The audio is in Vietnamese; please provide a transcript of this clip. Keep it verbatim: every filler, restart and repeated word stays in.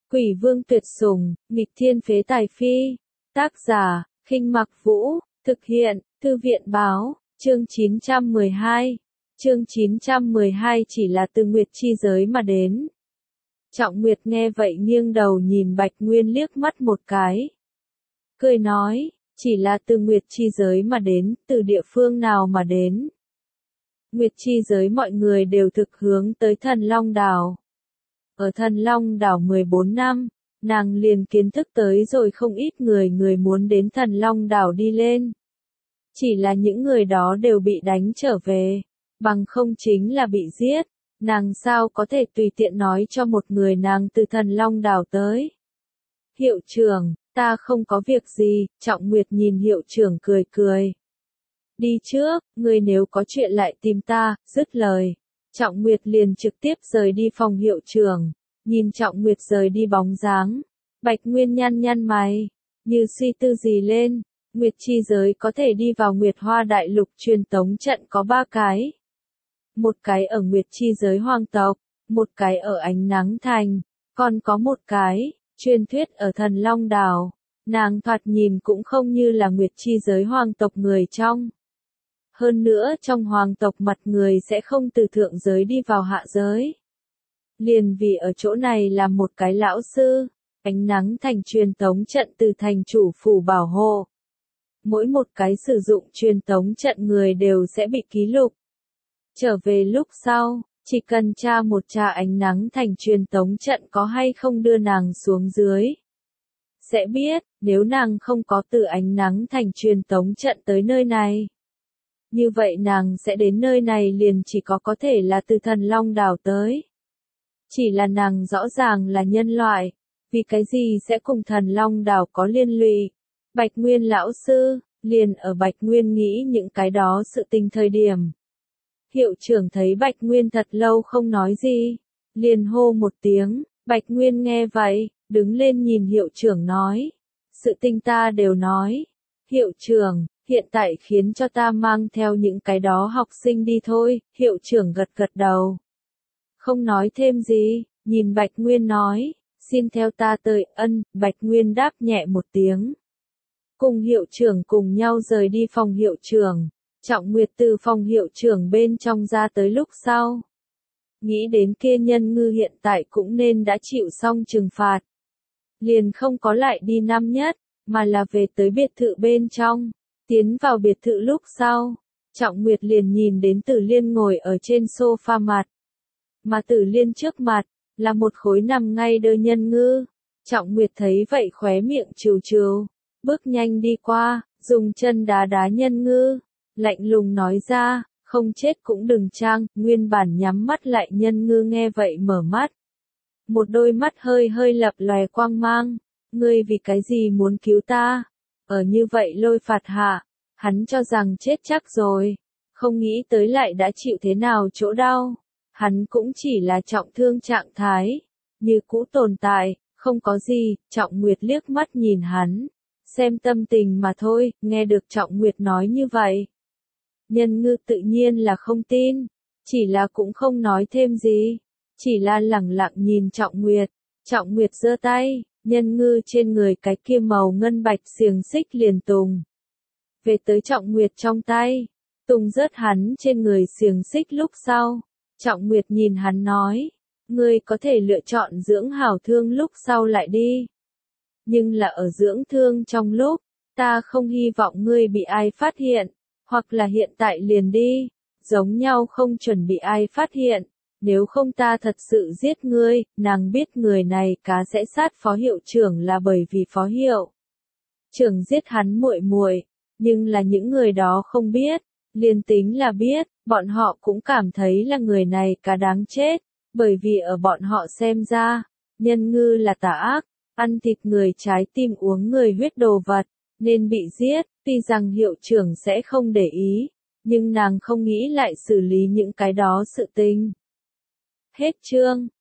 Quỷ vương tuyệt sủng, nghịch thiên phế tài phi. Tác giả, Khinh Mặc Vũ, thực hiện, Thư viện báo, chương chín trăm mười hai. Chương chín trăm mười hai chỉ là từ Nguyệt chi giới mà đến. Trọng Nguyệt nghe vậy nghiêng đầu nhìn Bạch Nguyên liếc mắt một cái. Cười nói, chỉ là từ Nguyệt chi giới mà đến, từ địa phương nào mà đến. Nguyệt chi giới mọi người đều thực hướng tới Thần Long Đảo. Ở Thần Long Đảo mười bốn năm, nàng liền kiến thức tới rồi không ít người người muốn đến Thần Long Đảo đi lên. Chỉ là những người đó đều bị đánh trở về, bằng không chính là bị giết. Nàng sao có thể tùy tiện nói cho một người nàng từ Thần Long Đảo tới. Hiệu trưởng, ta không có việc gì, Trọng Nguyệt nhìn hiệu trưởng cười cười. Đi trước, người nếu có chuyện lại tìm ta, dứt lời. Trọng Nguyệt liền trực tiếp rời đi phòng hiệu trưởng, nhìn Trọng Nguyệt rời đi bóng dáng. Bạch Nguyên nhăn nhăn mày, như suy tư gì lên. Nguyệt chi giới có thể đi vào Nguyệt Hoa Đại Lục truyền tống trận có ba cái. Một cái ở Nguyệt chi giới hoàng tộc, một cái ở Ánh Nắng Thành, còn có một cái, truyền thuyết ở Thần Long Đảo. Nàng thoạt nhìn cũng không như là Nguyệt chi giới hoàng tộc người trong. Hơn nữa trong hoàng tộc mặt người sẽ không từ thượng giới đi vào hạ giới. Liền vì ở chỗ này là một cái lão sư, Ánh Nắng Thành truyền tống trận từ thành chủ phủ bảo hộ. Mỗi một cái sử dụng truyền tống trận người đều sẽ bị ký lục. Trở về lúc sau, chỉ cần tra một tra Ánh Nắng Thành truyền tống trận có hay không đưa nàng xuống dưới. Sẽ biết, nếu nàng không có từ Ánh Nắng Thành truyền tống trận tới nơi này. Như vậy nàng sẽ đến nơi này liền chỉ có có thể là từ Thần Long Đảo tới. Chỉ là nàng rõ ràng là nhân loại, vì cái gì sẽ cùng Thần Long Đảo có liên lụy. Bạch Nguyên lão sư, liền ở Bạch Nguyên nghĩ những cái đó sự tình thời điểm. Hiệu trưởng thấy Bạch Nguyên thật lâu không nói gì, liền hô một tiếng, Bạch Nguyên nghe vậy, đứng lên nhìn hiệu trưởng nói. Sự tình ta đều nói. Hiệu trưởng, hiện tại khiến cho ta mang theo những cái đó học sinh đi thôi, hiệu trưởng gật gật đầu. Không nói thêm gì, nhìn Bạch Nguyên nói, xin theo ta tới, ân, Bạch Nguyên đáp nhẹ một tiếng. Cùng hiệu trưởng cùng nhau rời đi phòng hiệu trưởng, Trọng Nguyệt từ phòng hiệu trưởng bên trong ra tới lúc sau. Nghĩ đến kia nhân ngư hiện tại cũng nên đã chịu xong trừng phạt. Liền không có lại đi năm nhất, mà là về tới biệt thự bên trong. Tiến vào biệt thự lúc sau, Trọng Nguyệt liền nhìn đến Tử Liên ngồi ở trên sofa mặt. Mà Tử Liên trước mặt, là một khối nằm ngay đơ nhân ngư. Trọng Nguyệt thấy vậy khóe miệng trừ trừ, bước nhanh đi qua, dùng chân đá đá nhân ngư, lạnh lùng nói ra, không chết cũng đừng trang, nguyên bản nhắm mắt lại nhân ngư nghe vậy mở mắt. Một đôi mắt hơi hơi lập lòe quang mang, ngươi vì cái gì muốn cứu ta? Ở như vậy lôi phạt hạ, hắn cho rằng chết chắc rồi, không nghĩ tới lại đã chịu thế nào chỗ đau. Hắn cũng chỉ là trọng thương trạng thái, như cũ tồn tại, không có gì. Trọng Nguyệt liếc mắt nhìn hắn, xem tâm tình mà thôi. Nghe được Trọng Nguyệt nói như vậy, nhân ngư tự nhiên là không tin, chỉ là cũng không nói thêm gì, chỉ là lẳng lặng nhìn Trọng Nguyệt. Trọng Nguyệt giơ tay, nhân ngư trên người cái kia màu ngân bạch xiềng xích liền tùng về tới Trọng Nguyệt trong tay, tùng rớt hắn trên người xiềng xích lúc sau. Trọng Nguyệt nhìn hắn nói, ngươi có thể lựa chọn dưỡng hảo thương lúc sau lại đi. Nhưng là ở dưỡng thương trong lúc, ta không hy vọng ngươi bị ai phát hiện, hoặc là hiện tại liền đi, giống nhau không chuẩn bị ai phát hiện, nếu không ta thật sự giết ngươi. Nàng biết người này cá sẽ sát phó hiệu trưởng là bởi vì phó hiệu trưởng giết hắn muội muội, nhưng là những người đó không biết, liền tính là biết, bọn họ cũng cảm thấy là người này cá đáng chết, bởi vì ở bọn họ xem ra, nhân ngư là tà ác, ăn thịt người trái tim uống người huyết đồ vật, nên bị giết. Tuy rằng hiệu trưởng sẽ không để ý, nhưng nàng không nghĩ lại xử lý những cái đó sự tình. Hết chương.